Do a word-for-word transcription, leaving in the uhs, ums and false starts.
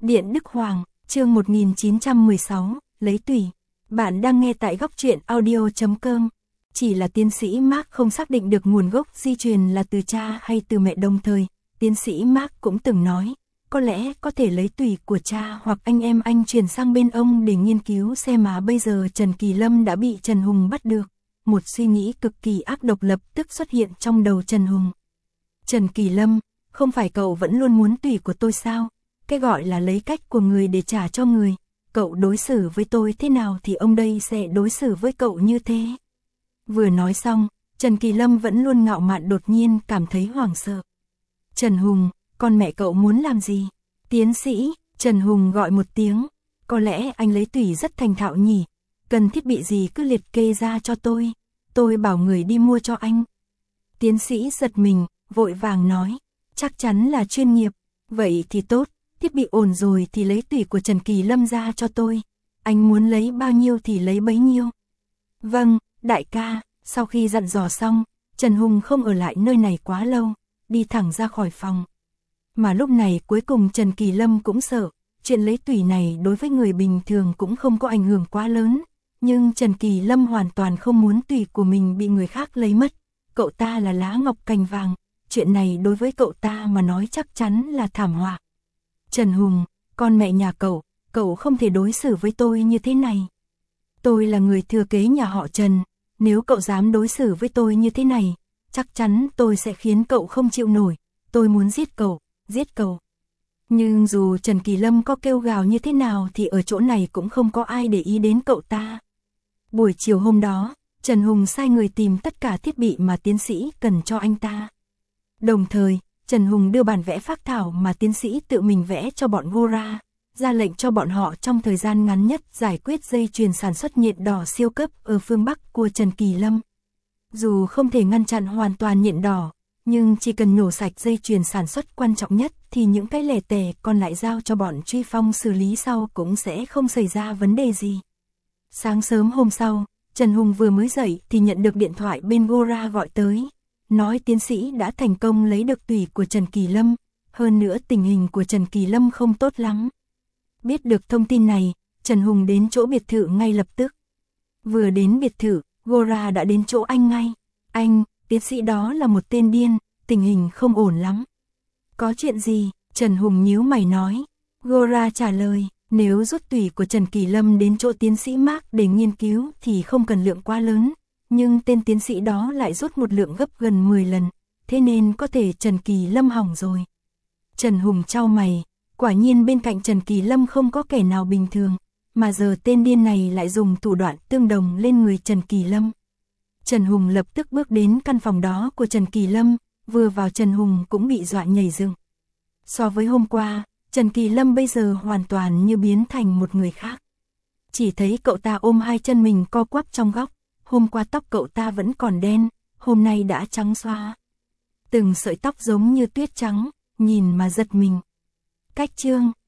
Điện Đức Hoàng, chương một nghìn chín trăm mười sáu, lấy tùy. Bạn đang nghe tại góc truyện audio chấm com. Chỉ là tiến sĩ Mark không xác định được nguồn gốc di truyền là từ cha hay từ mẹ đồng thời. Tiến sĩ Mark cũng từng nói, có lẽ có thể lấy tùy của cha hoặc anh em anh chuyển sang bên ông để nghiên cứu xem mà bây giờ Trần Kỳ Lâm đã bị Trần Hùng bắt được. Một suy nghĩ cực kỳ ác độc lập tức xuất hiện trong đầu Trần Hùng. Trần Kỳ Lâm, không phải cậu vẫn luôn muốn tùy của tôi sao? Cái gọi là lấy cách của người để trả cho người. Cậu đối xử với tôi thế nào thì ông đây sẽ đối xử với cậu như thế. Vừa nói xong, Trần Kỳ Lâm vẫn luôn ngạo mạn đột nhiên cảm thấy hoảng sợ. Trần Hùng, con mẹ cậu muốn làm gì? Tiến sĩ, Trần Hùng gọi một tiếng. Có lẽ anh lấy tùy rất thành thạo nhỉ. Cần thiết bị gì cứ liệt kê ra cho tôi. Tôi bảo người đi mua cho anh. Tiến sĩ giật mình, vội vàng nói. Chắc chắn là chuyên nghiệp. Vậy thì tốt, thiết bị ổn rồi thì lấy tùy của Trần Kỳ Lâm ra cho tôi. Anh muốn lấy bao nhiêu thì lấy bấy nhiêu. Vâng, đại ca. Sau khi dặn dò xong, Trần Hùng không ở lại nơi này quá lâu, đi thẳng ra khỏi phòng. Mà lúc này cuối cùng Trần Kỳ Lâm cũng sợ, chuyện lấy tùy này đối với người bình thường cũng không có ảnh hưởng quá lớn. Nhưng Trần Kỳ Lâm hoàn toàn không muốn tùy của mình bị người khác lấy mất. Cậu ta là lá ngọc cành vàng, chuyện này đối với cậu ta mà nói chắc chắn là thảm họa. Trần Hùng, con mẹ nhà cậu, cậu không thể đối xử với tôi như thế này. Tôi là người thừa kế nhà họ Trần, nếu cậu dám đối xử với tôi như thế này, chắc chắn tôi sẽ khiến cậu không chịu nổi, tôi muốn giết cậu, giết cậu. Nhưng dù Trần Kỳ Lâm có kêu gào như thế nào thì ở chỗ này cũng không có ai để ý đến cậu ta. Buổi chiều hôm đó, Trần Hùng sai người tìm tất cả thiết bị mà tiến sĩ cần cho anh ta. Đồng thời, Trần Hùng đưa bản vẽ phác thảo mà tiến sĩ tự mình vẽ cho bọn Gora, ra lệnh cho bọn họ trong thời gian ngắn nhất giải quyết dây chuyền sản xuất nhện đỏ siêu cấp ở phương Bắc của Trần Kỳ Lâm. Dù không thể ngăn chặn hoàn toàn nhện đỏ, nhưng chỉ cần nhổ sạch dây chuyền sản xuất quan trọng nhất thì những cái lẻ tẻ còn lại giao cho bọn Truy Phong xử lý sau cũng sẽ không xảy ra vấn đề gì. Sáng sớm hôm sau, Trần Hùng vừa mới dậy thì nhận được điện thoại bên Gora gọi tới. Nói tiến sĩ đã thành công lấy được tùy của Trần Kỳ Lâm, hơn nữa tình hình của Trần Kỳ Lâm không tốt lắm. Biết được thông tin này, Trần Hùng đến chỗ biệt thự ngay lập tức. Vừa đến biệt thự, Gora đã đến chỗ anh ngay. Anh, tiến sĩ đó là một tên điên, tình hình không ổn lắm. Có chuyện gì? Trần Hùng nhíu mày nói. Gora trả lời, nếu rút tùy của Trần Kỳ Lâm đến chỗ tiến sĩ Mark để nghiên cứu thì không cần lượng quá lớn. Nhưng tên tiến sĩ đó lại rút một lượng gấp gần mười lần, thế nên có thể Trần Kỳ Lâm hỏng rồi. Trần Hùng chau mày, quả nhiên bên cạnh Trần Kỳ Lâm không có kẻ nào bình thường, mà giờ tên điên này lại dùng thủ đoạn tương đồng lên người Trần Kỳ Lâm. Trần Hùng lập tức bước đến căn phòng đó của Trần Kỳ Lâm, vừa vào Trần Hùng cũng bị dọa nhảy dựng. So với hôm qua, Trần Kỳ Lâm bây giờ hoàn toàn như biến thành một người khác. Chỉ thấy cậu ta ôm hai chân mình co quắp trong góc. Hôm qua tóc cậu ta vẫn còn đen, hôm nay đã trắng xóa. Từng sợi tóc giống như tuyết trắng, nhìn mà giật mình. Cách chương